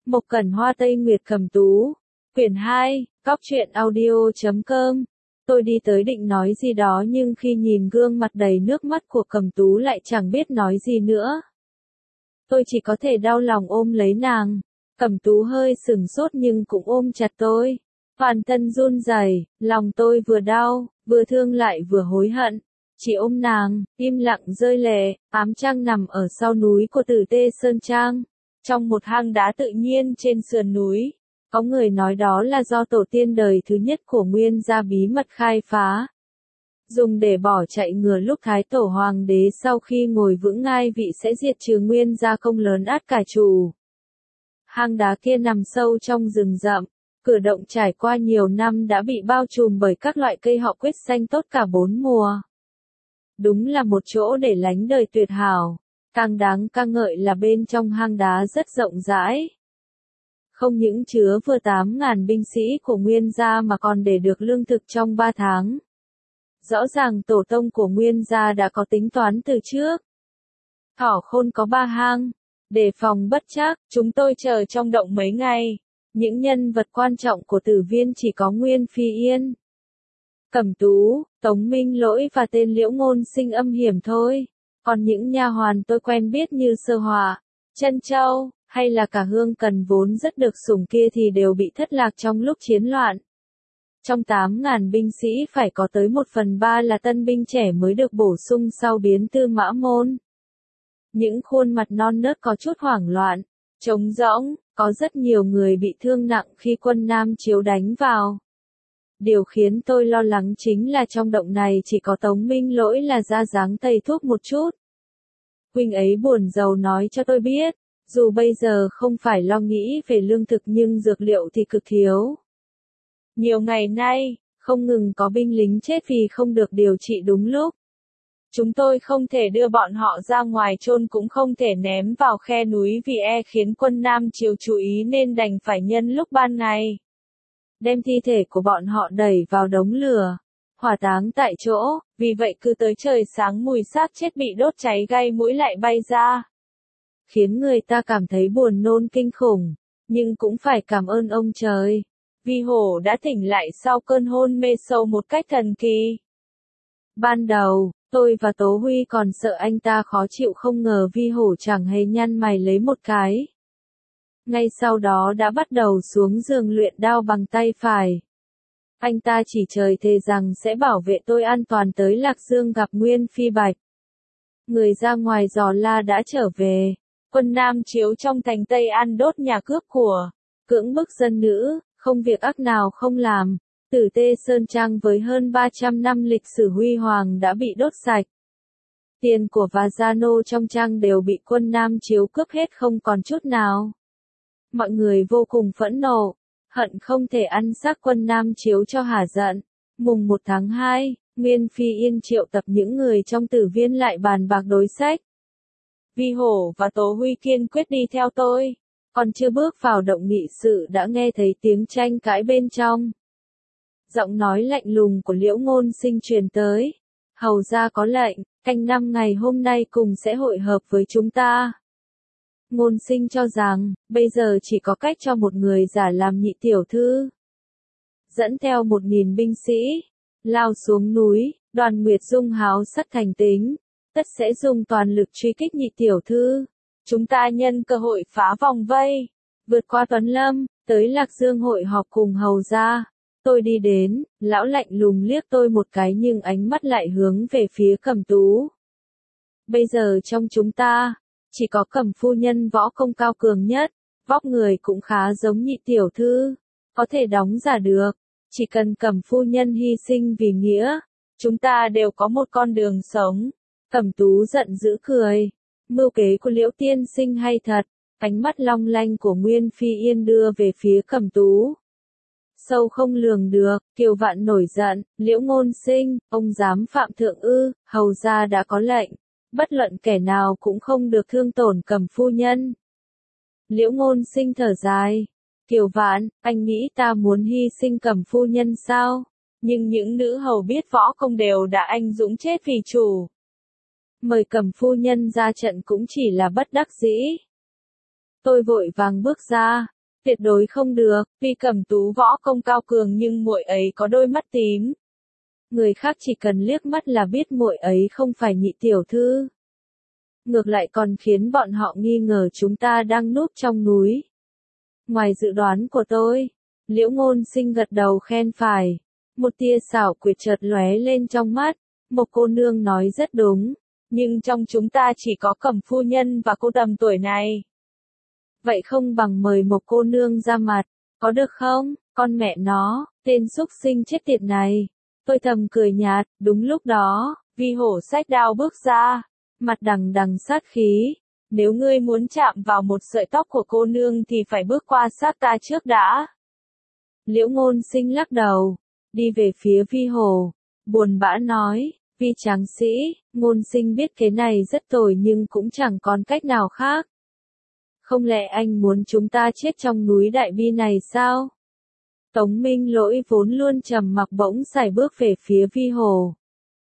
Mộc Cẩn Hoa Tây Nguyệt Cầm Tú. Quyển 2, Cóc truyện audio.com. Tôi đi tới định nói gì đó nhưng khi nhìn gương mặt đầy nước mắt của Cầm Tú lại chẳng biết nói gì nữa. Tôi chỉ có thể đau lòng ôm lấy nàng. Cầm Tú hơi sửng sốt nhưng cũng ôm chặt tôi. Toàn thân run rẩy, lòng tôi vừa đau, vừa thương lại vừa hối hận. Chỉ ôm nàng, im lặng rơi lệ. Ám Trang nằm ở sau núi của Tử Tê Sơn Trang, trong một hang đá tự nhiên trên sườn núi. Có người nói đó là do tổ tiên đời thứ nhất của Nguyên gia bí mật khai phá, dùng để bỏ chạy ngừa lúc Thái Tổ Hoàng đế sau khi ngồi vững ngai vị sẽ diệt trừ Nguyên gia công lớn át cả trù. Hang đá kia nằm sâu trong rừng rậm, cửa động trải qua nhiều năm đã bị bao trùm bởi các loại cây họ quyết xanh tốt cả bốn mùa. Đúng là một chỗ để lánh đời tuyệt hảo. Càng đáng ca ngợi là bên trong hang đá rất rộng rãi. Không những chứa vừa 8.000 binh sĩ của Nguyên gia mà còn để được lương thực trong 3 tháng. Rõ ràng tổ tông của Nguyên gia đã có tính toán từ trước. Thỏ khôn có 3 hang. Đề phòng bất trắc, chúng tôi chờ trong động mấy ngày. Những nhân vật quan trọng của Tử Viên chỉ có Nguyên Phi Yên, Cẩm Tú, Tống Minh Lỗi và tên Liễu Ngôn Sinh âm hiểm thôi. Còn những nha hoàn tôi quen biết như Sơ Họa, Trân Châu, hay là cả Hương Cần vốn rất được sủng kia thì đều bị thất lạc trong lúc chiến loạn. Trong 8.000 binh sĩ phải có tới 1/3 là tân binh trẻ mới được bổ sung sau biến Tư Mã Môn. Những khuôn mặt non nớt có chút hoảng loạn, trống rỗng, có rất nhiều người bị thương nặng khi quân Nam Chiếu đánh vào. Điều khiến tôi lo lắng chính là trong động này chỉ có Tống Minh Lỗi là ra dáng thầy thuốc một chút. Huynh ấy buồn rầu nói cho tôi biết, dù bây giờ không phải lo nghĩ về lương thực nhưng dược liệu thì cực thiếu. Nhiều ngày nay, không ngừng có binh lính chết vì không được điều trị đúng lúc. Chúng tôi không thể đưa bọn họ ra ngoài chôn cũng không thể ném vào khe núi vì khiến quân Nam Chiếu chú ý nên đành phải nhân lúc ban ngày đem thi thể của bọn họ đẩy vào đống lửa, hỏa táng tại chỗ, vì vậy cứ tới trời sáng mùi xác chết bị đốt cháy gây mũi lại bay ra, khiến người ta cảm thấy buồn nôn kinh khủng, nhưng cũng phải cảm ơn ông trời, vì hổ đã tỉnh lại sau cơn hôn mê sâu một cách thần kỳ. Ban đầu, tôi và Tố Huy còn sợ anh ta khó chịu không ngờ Vi Hổ chẳng hề nhăn mày lấy một cái. Ngay sau đó đã bắt đầu xuống giường luyện đao bằng tay phải. Anh ta chỉ trời thề rằng sẽ bảo vệ tôi an toàn tới Lạc Dương gặp Nguyên Phi Bạch. Người ra ngoài dò la đã trở về. Quân Nam Chiếu trong thành Tây An đốt nhà cướp của, cưỡng bức dân nữ, không việc ác nào không làm. Tử Tê Sơn Trang với hơn 300 năm lịch sử huy hoàng đã bị đốt sạch. Tiền của và gia nô trong trang đều bị quân Nam Chiếu cướp hết không còn chút nào. Mọi người vô cùng phẫn nộ, hận không thể ăn xác quân Nam Chiếu cho hả giận. Mùng 1 tháng 2, Nguyên Phi Yên triệu tập những người trong Tử Viên lại bàn bạc đối sách. Vi Hổ và Tố Huy kiên quyết đi theo tôi, còn chưa bước vào động nghị sự đã nghe thấy tiếng tranh cãi bên trong. Giọng nói lạnh lùng của Liễu Ngôn Sinh truyền tới. Hầu gia có lệnh, canh 5 ngày hôm nay cùng sẽ hội hợp với chúng ta. Ngôn Sinh cho rằng, bây giờ chỉ có cách cho một người giả làm nhị tiểu thư. Dẫn theo 1.000 binh sĩ, lao xuống núi, Đoàn Nguyệt Dung háo sắc thành tính, tất sẽ dùng toàn lực truy kích nhị tiểu thư. Chúng ta nhân cơ hội phá vòng vây, vượt qua Tuấn Lâm, tới Lạc Dương hội họp cùng hầu gia. Tôi đi đến, lão lạnh lùng liếc tôi một cái nhưng ánh mắt lại hướng về phía Cẩm Tú. Bây giờ trong chúng ta, chỉ có Cẩm phu nhân võ công cao cường nhất, vóc người cũng khá giống nhị tiểu thư, có thể đóng giả được, chỉ cần Cẩm phu nhân hy sinh vì nghĩa, chúng ta đều có một con đường sống. Cẩm Tú giận dữ cười, mưu kế của Liễu tiên sinh hay thật, ánh mắt long lanh của Nguyên Phi Yên đưa về phía Cẩm Tú. Sâu không lường được, Kiều Vạn nổi giận, Liễu Ngôn Sinh, ông dám phạm thượng ư, hầu gia đã có lệnh, bất luận kẻ nào cũng không được thương tổn Cẩm phu nhân. Liễu Ngôn Sinh thở dài, Kiều Vạn, anh nghĩ ta muốn hy sinh Cẩm phu nhân sao? Nhưng những nữ hầu biết võ công đều đã anh dũng chết vì chủ. Mời Cẩm phu nhân ra trận cũng chỉ là bất đắc dĩ. Tôi vội vàng bước ra, tuyệt đối không được, vì Cẩm Tú võ công cao cường nhưng muội ấy có đôi mắt tím. Người khác chỉ cần liếc mắt là biết muội ấy không phải Nhị tiểu thư. Ngược lại còn khiến bọn họ nghi ngờ chúng ta đang núp trong núi. Ngoài dự đoán của tôi, Liễu Ngôn Sinh gật đầu khen phải. Một tia xảo quyệt chợt lóe lên trong mắt, một cô nương nói rất đúng, nhưng trong chúng ta chỉ có Cẩm phu nhân và cô tầm tuổi này. Vậy không bằng mời một cô nương ra mặt, có được không, con mẹ nó, tên xúc sinh chết tiệt này. Tôi thầm cười nhạt, đúng lúc đó, Vi Hổ xách đao bước ra, mặt đằng đằng sát khí. Nếu ngươi muốn chạm vào một sợi tóc của cô nương thì phải bước qua sát ta trước đã. Liễu Ngôn Sinh lắc đầu, đi về phía Vi Hổ, buồn bã nói, Vi tráng sĩ, Ngôn Sinh biết thế này rất tồi nhưng cũng chẳng còn cách nào khác. Không lẽ anh muốn chúng ta chết trong núi Đại Bi này sao? Tống Minh Lỗi vốn luôn trầm mặc bỗng sải bước về phía Vi Hổ.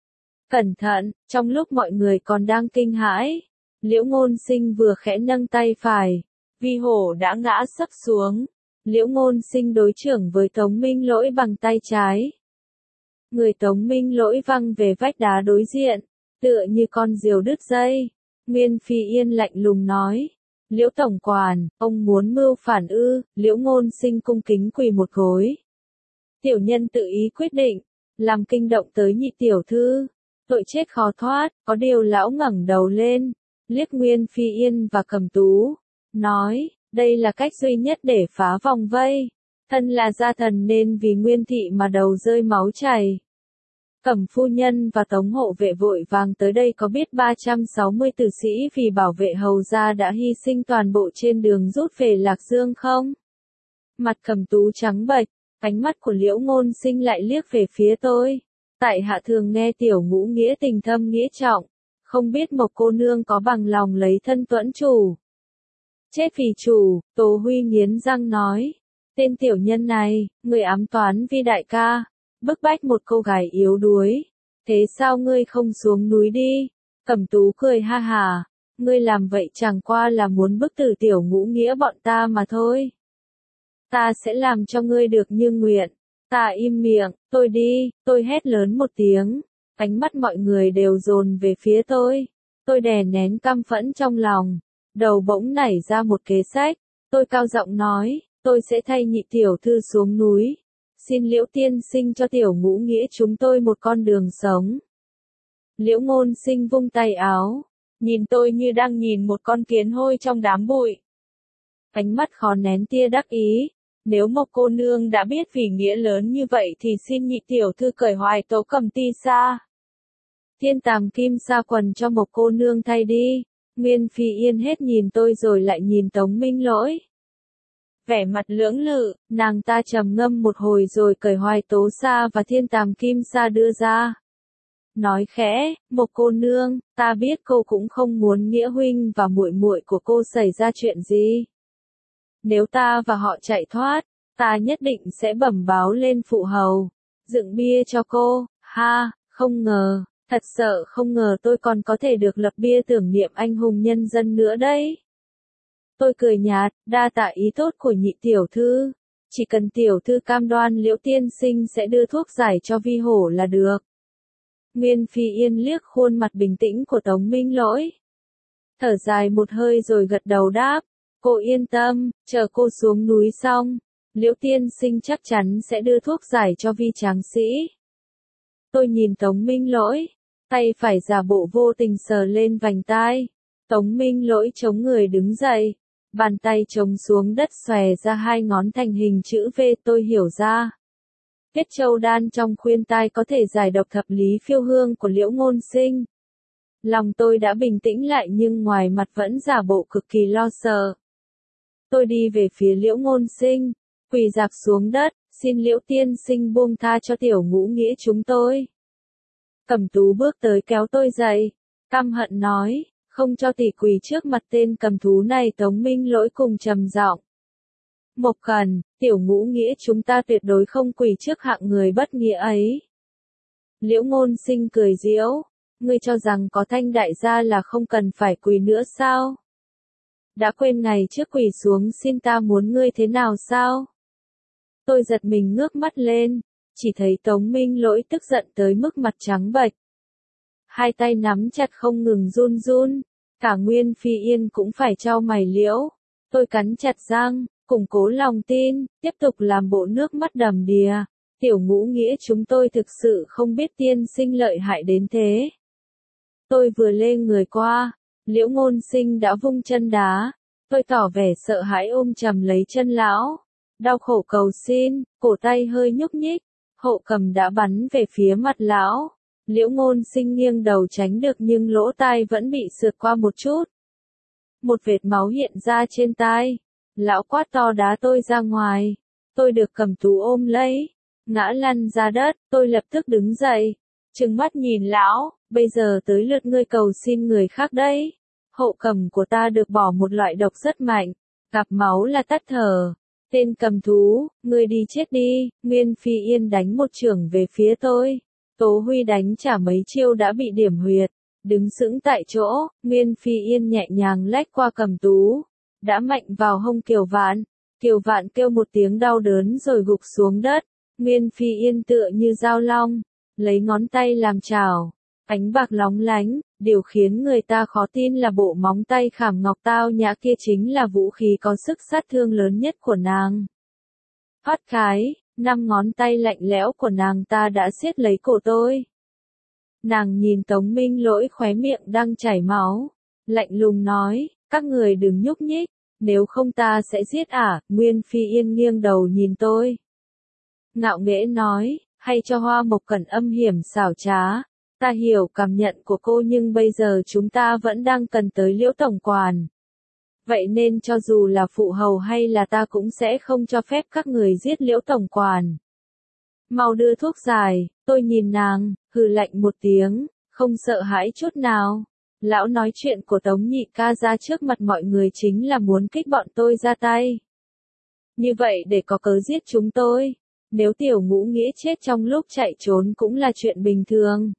Cẩn thận, trong lúc mọi người còn đang kinh hãi, Liễu Ngôn Sinh vừa khẽ nâng tay phải, Vi Hổ đã ngã sấp xuống. Liễu Ngôn Sinh đối chưởng với Tống Minh Lỗi bằng tay trái. Người Tống Minh Lỗi văng về vách đá đối diện, tựa như con diều đứt dây. Nguyên Phi Yên lạnh lùng nói, Liễu tổng quản, ông muốn mưu phản ư? Liễu Ngôn Sinh cung kính quỳ một gối. Tiểu nhân tự ý quyết định, làm kinh động tới Nhị tiểu thư, tội chết khó thoát. Có điều lão ngẩng đầu lên, liếc Nguyên Phi Yên và Cẩm Tú, nói, đây là cách duy nhất để phá vòng vây. Thân là gia thần nên vì Nguyên thị mà đầu rơi máu chảy. Cẩm phu nhân và Tống hộ vệ vội vàng tới đây, có biết 360 tử sĩ vì bảo vệ hầu gia đã hy sinh toàn bộ trên đường rút về Lạc Dương không? Mặt Cẩm Tú trắng bệch, ánh mắt của Liễu Ngôn Sinh lại liếc về phía tôi. Tại hạ thường nghe tiểu ngũ nghĩa tình thâm nghĩa trọng, không biết một cô nương có bằng lòng lấy thân tuẫn chủ. Chết vì chủ, Tố Huy nghiến răng nói. Tên tiểu nhân này, người ám toán Vi đại ca, bức bách một cô gái yếu đuối. Thế sao ngươi không xuống núi đi? Cẩm Tú cười ha hà, ngươi làm vậy chẳng qua là muốn bức tử tiểu ngũ nghĩa bọn ta mà thôi. Ta sẽ làm cho ngươi được như nguyện. Ta im miệng, tôi đi, tôi hét lớn một tiếng. Ánh mắt mọi người đều dồn về phía tôi. Tôi đè nén căm phẫn trong lòng. Đầu bỗng nảy ra một kế sách. Tôi cao giọng nói, tôi sẽ thay Nhị tiểu thư xuống núi. Xin Liễu tiên sinh cho tiểu ngũ nghĩa chúng tôi một con đường sống. Liễu Ngôn Sinh vung tay áo, nhìn tôi như đang nhìn một con kiến hôi trong đám bụi. Ánh mắt khó nén tia đắc ý. Nếu một cô nương đã biết vì nghĩa lớn như vậy thì xin Nhị tiểu thư cởi Hoài Tố Cầm Ti sa. Thiên Tàm Kim sa quần cho một cô nương thay đi. Nguyên Phi Yên hết nhìn tôi rồi lại nhìn Tống Minh Lỗi. Vẻ mặt lưỡng lự, nàng ta trầm ngâm một hồi rồi cởi Hoài Tố sa và Thiên Tàm Kim sa đưa ra. Nói khẽ, một cô nương, ta biết cô cũng không muốn Nghĩa huynh và muội muội của cô xảy ra chuyện gì. Nếu ta và họ chạy thoát, ta nhất định sẽ bẩm báo lên phụ hầu, dựng bia cho cô. Ha, không ngờ, thật sợ không ngờ tôi còn có thể được lập bia tưởng niệm anh hùng nhân dân nữa đấy. Tôi cười nhạt, đa tạ ý tốt của Nhị tiểu thư. Chỉ cần tiểu thư cam đoan Liễu tiên sinh sẽ đưa thuốc giải cho Vi hổ là được. Nguyên Phi Yên liếc khuôn mặt bình tĩnh của Tống Minh Lỗi. Thở dài một hơi rồi gật đầu đáp. Cô yên tâm, chờ cô xuống núi xong, Liễu tiên sinh chắc chắn sẽ đưa thuốc giải cho Vi tráng sĩ. Tôi nhìn Tống Minh Lỗi, tay phải giả bộ vô tình sờ lên vành tai. Tống Minh Lỗi chống người đứng dậy, bàn tay chống xuống đất xòe ra hai ngón thành hình chữ V. Tôi hiểu ra. Kết châu đan trong khuyên tai có thể giải độc thập lý phiêu hương của Liễu Ngôn Sinh. Lòng tôi đã bình tĩnh lại nhưng ngoài mặt vẫn giả bộ cực kỳ lo sợ. Tôi đi về phía Liễu Ngôn Sinh, quỳ rạp xuống đất, xin Liễu tiên sinh buông tha cho tiểu ngũ nghĩa chúng tôi. Cẩm Tú bước tới kéo tôi dậy, căm hận nói, không cho tỷ quỳ trước mặt tên cầm thú này. Tống Minh Lỗi cùng trầm giọng. Mộc Cần, tiểu ngũ nghĩa chúng ta tuyệt đối không quỳ trước hạng người bất nghĩa ấy. Liễu Ngôn Sinh cười giễu, ngươi cho rằng có Thanh đại gia là không cần phải quỳ nữa sao? đã quên ngày trước quỳ xuống xin ta muốn ngươi thế nào sao? Tôi giật mình ngước mắt lên, chỉ thấy Tống Minh Lỗi tức giận tới mức mặt trắng bệch. Hai tay nắm chặt không ngừng run run, cả Nguyên Phi Yên cũng phải chau mày liễu. Tôi cắn chặt răng, củng cố lòng tin, tiếp tục làm bộ nước mắt đầm đìa. Tiểu Ngũ Nghĩa chúng tôi thực sự không biết tiên sinh lợi hại đến thế. Tôi vừa lê người qua, Liễu Ngôn Sinh đã vung chân đá. Tôi tỏ vẻ sợ hãi ôm chầm lấy chân lão. Đau khổ cầu xin, cổ tay hơi nhúc nhích. Hộ cầm đã bắn về phía mặt lão. Liễu Ngôn Sinh nghiêng đầu tránh được nhưng lỗ tai vẫn bị sượt qua một chút. Một vệt máu hiện ra trên tai. Lão quát to đá tôi ra ngoài. Tôi được Cầm Tú ôm lấy. Ngã lăn ra đất, tôi lập tức đứng dậy. Trừng mắt nhìn lão, bây giờ tới lượt ngươi cầu xin người khác đấy. Hộ cầm của ta được bỏ một loại độc rất mạnh. Gặp máu là tắt thở. Tên Cầm Thú, ngươi đi chết đi. Nguyên Phi Yên đánh một chưởng về phía tôi. Tố Huy đánh trả mấy chiêu đã bị điểm huyệt. Đứng sững tại chỗ, Nguyên Phi Yên nhẹ nhàng lách qua Cầm Tú. Đã mạnh vào hông Kiều Vạn. Kiều Vạn kêu một tiếng đau đớn rồi gục xuống đất. Nguyên Phi Yên tựa như dao long. Lấy ngón tay làm chảo. Ánh bạc lóng lánh. Điều khiến người ta khó tin là bộ móng tay khảm ngọc tao nhã kia chính là vũ khí có sức sát thương lớn nhất của nàng. Phát khái, 5 ngón tay lạnh lẽo của nàng ta đã siết lấy cổ tôi. Nàng nhìn Tống Minh Lỗi khóe miệng đang chảy máu. Lạnh lùng nói, các người đừng nhúc nhích, nếu không ta sẽ giết ả. Nguyên Phi Yên nghiêng đầu nhìn tôi. Ngạo nghễ nói, hay cho Hoa Mộc Cẩn âm hiểm xảo trá. Ta hiểu cảm nhận của cô nhưng bây giờ chúng ta vẫn đang cần tới Liễu tổng quản. Vậy nên cho dù là phụ hầu hay là ta cũng sẽ không cho phép các người giết Liễu tổng quản. Mau đưa thuốc giải, tôi nhìn nàng, hừ lạnh một tiếng, không sợ hãi chút nào. Lão nói chuyện của Tống nhị ca ra trước mặt mọi người chính là muốn kích bọn tôi ra tay. Như vậy để có cớ giết chúng tôi. Nếu Tiểu Ngũ Nghĩa chết trong lúc chạy trốn cũng là chuyện bình thường.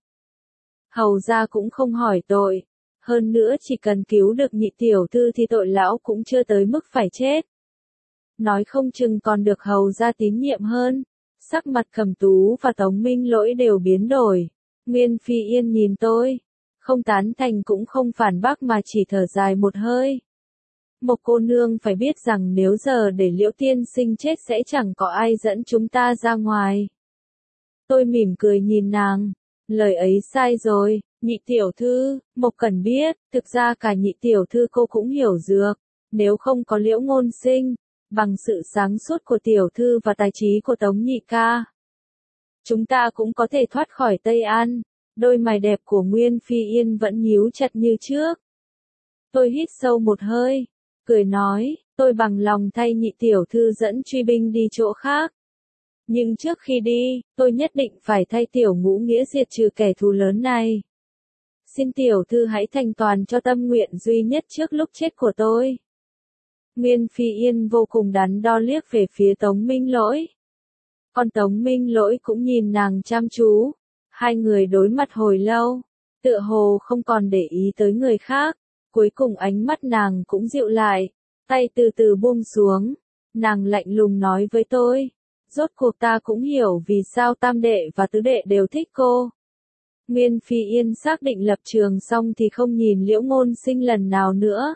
Hầu ra cũng không hỏi tội. Hơn nữa chỉ cần cứu được nhị tiểu thư thì tội lão cũng chưa tới mức phải chết. Nói không chừng còn được hầu ra tín nhiệm hơn. Sắc mặt Cầm Tú và Tống Minh Lỗi đều biến đổi. Nguyên Phi Yên nhìn tôi. Không tán thành cũng không phản bác mà chỉ thở dài một hơi. Một cô nương phải biết rằng nếu giờ để Liễu tiên sinh chết sẽ chẳng có ai dẫn chúng ta ra ngoài. Tôi mỉm cười nhìn nàng. Lời ấy sai rồi, nhị tiểu thư, Mộc Cẩn biết, thực ra cả nhị tiểu thư cô cũng hiểu dược. Nếu không có Liễu Ngôn Sinh, bằng sự sáng suốt của tiểu thư và tài trí của Tống nhị ca, chúng ta cũng có thể thoát khỏi Tây An. Đôi mày đẹp của Nguyên Phi Yên vẫn nhíu chặt như trước. Tôi hít sâu một hơi, cười nói, tôi bằng lòng thay nhị tiểu thư dẫn truy binh đi chỗ khác. Nhưng trước khi đi, tôi nhất định phải thay Tiểu Ngũ Nghĩa diệt trừ kẻ thù lớn này. Xin tiểu thư hãy thành toàn cho tâm nguyện duy nhất trước lúc chết của tôi. Nguyên Phi Yên vô cùng đắn đo liếc về phía Tống Minh Lỗi. Còn Tống Minh Lỗi cũng nhìn nàng chăm chú. Hai người đối mặt hồi lâu, tựa hồ không còn để ý tới người khác. Cuối cùng ánh mắt nàng cũng dịu lại, tay từ từ buông xuống. Nàng lạnh lùng nói với tôi. Rốt cuộc ta cũng hiểu vì sao tam đệ và tứ đệ đều thích cô. Nguyên Phi Yên xác định lập trường xong thì không nhìn Liễu Ngôn Sinh lần nào nữa.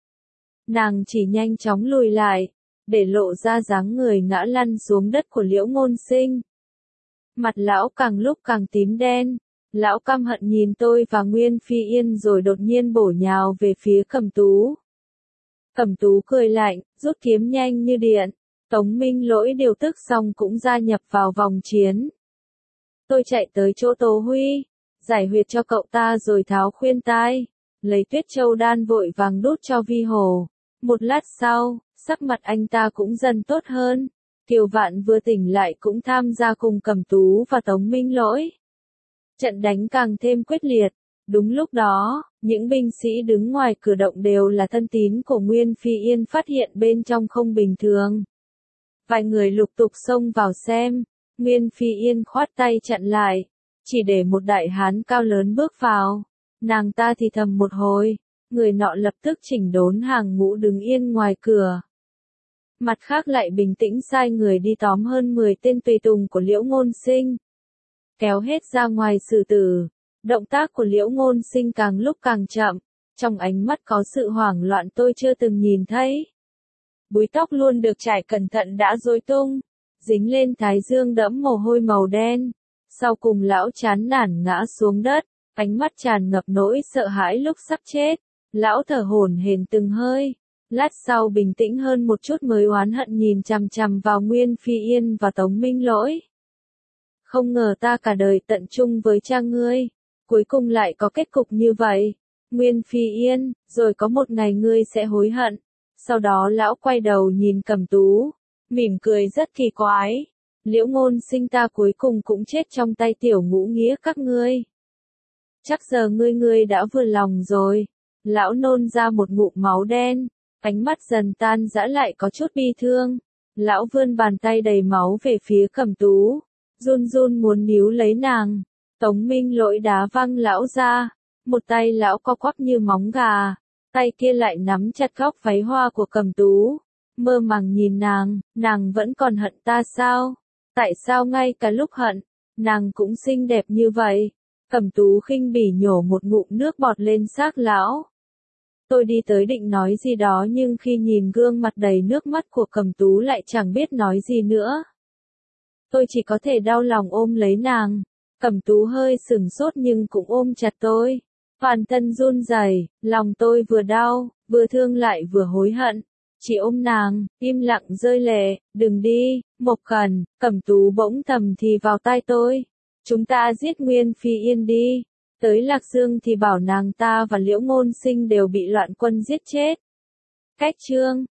Nàng chỉ nhanh chóng lùi lại, để lộ ra dáng người ngã lăn xuống đất của Liễu Ngôn Sinh. Mặt lão càng lúc càng tím đen, lão căm hận nhìn tôi và Nguyên Phi Yên rồi đột nhiên bổ nhào về phía Cầm Tú. Cầm Tú cười lạnh, rút kiếm nhanh như điện. Tống Minh Lỗi điều tức xong cũng gia nhập vào vòng chiến. Tôi chạy tới chỗ Tố Huy, giải huyệt cho cậu ta rồi tháo khuyên tai, lấy Tuyết Châu đan vội vàng đút cho Vi Hồ. Một lát sau, sắc mặt anh ta cũng dần tốt hơn. Kiều Vạn vừa tỉnh lại cũng tham gia cùng Cầm Tú và Tống Minh Lỗi. Trận đánh càng thêm quyết liệt. Đúng lúc đó, những binh sĩ đứng ngoài cửa động đều là thân tín của Nguyên Phi Yên phát hiện bên trong không bình thường. Vài người lục tục xông vào xem, Nguyên Phi Yên khoát tay chặn lại, chỉ để một đại hán cao lớn bước vào. Nàng ta thì thầm một hồi, người nọ lập tức chỉnh đốn hàng ngũ đứng yên ngoài cửa. Mặt khác lại bình tĩnh sai người đi tóm hơn 10 tên tùy tùng của Liễu Ngôn Sinh. Kéo hết ra ngoài xử tử. Động tác của Liễu Ngôn Sinh càng lúc càng chậm, trong ánh mắt có sự hoảng loạn tôi chưa từng nhìn thấy. Búi tóc luôn được trải cẩn thận đã rối tung, dính lên thái dương đẫm mồ hôi màu đen. Sau cùng lão chán nản ngã xuống đất, ánh mắt tràn ngập nỗi sợ hãi lúc sắp chết. Lão thở hổn hển từng hơi, lát sau bình tĩnh hơn một chút mới oán hận nhìn chằm chằm vào Nguyên Phi Yên và Tống Minh Lỗi. Không ngờ ta cả đời tận chung với cha ngươi, cuối cùng lại có kết cục như vậy. Nguyên Phi Yên, rồi có một ngày ngươi sẽ hối hận. Sau đó lão quay đầu nhìn Cẩm Tú, mỉm cười rất kỳ quái. Liễu Ngôn Sinh ta cuối cùng cũng chết trong tay tiểu ngũ nghĩa các ngươi. Chắc giờ ngươi đã vừa lòng rồi. Lão nôn ra một ngụm máu đen, ánh mắt dần tan rã lại có chút bi thương. Lão vươn bàn tay đầy máu về phía Cẩm Tú, run run muốn níu lấy nàng. Tống Minh Lỗi đá văng lão ra, một tay lão co quắp như móng gà, tay kia lại nắm chặt góc váy hoa của Cẩm Tú, mơ màng nhìn nàng vẫn còn hận ta sao? Tại sao ngay cả lúc hận, nàng cũng xinh đẹp như vậy? Cẩm Tú khinh bỉ nhổ một ngụm nước bọt lên xác lão. Tôi đi tới định nói gì đó nhưng khi nhìn gương mặt đầy nước mắt của Cẩm Tú lại chẳng biết nói gì nữa. Tôi chỉ có thể đau lòng ôm lấy nàng. Cẩm Tú hơi sửng sốt nhưng cũng ôm chặt tôi. Toàn thân run rẩy, lòng tôi vừa đau, vừa thương lại vừa hối hận. Chỉ ôm nàng, im lặng rơi lệ, đừng đi, Mộc Khẩn. Cẩm Tú bỗng thầm thì vào tai tôi. Chúng ta giết Nguyên Phi Yên đi. Tới Lạc Dương thì bảo nàng ta và Liễu Ngôn Sinh đều bị loạn quân giết chết. Cách chương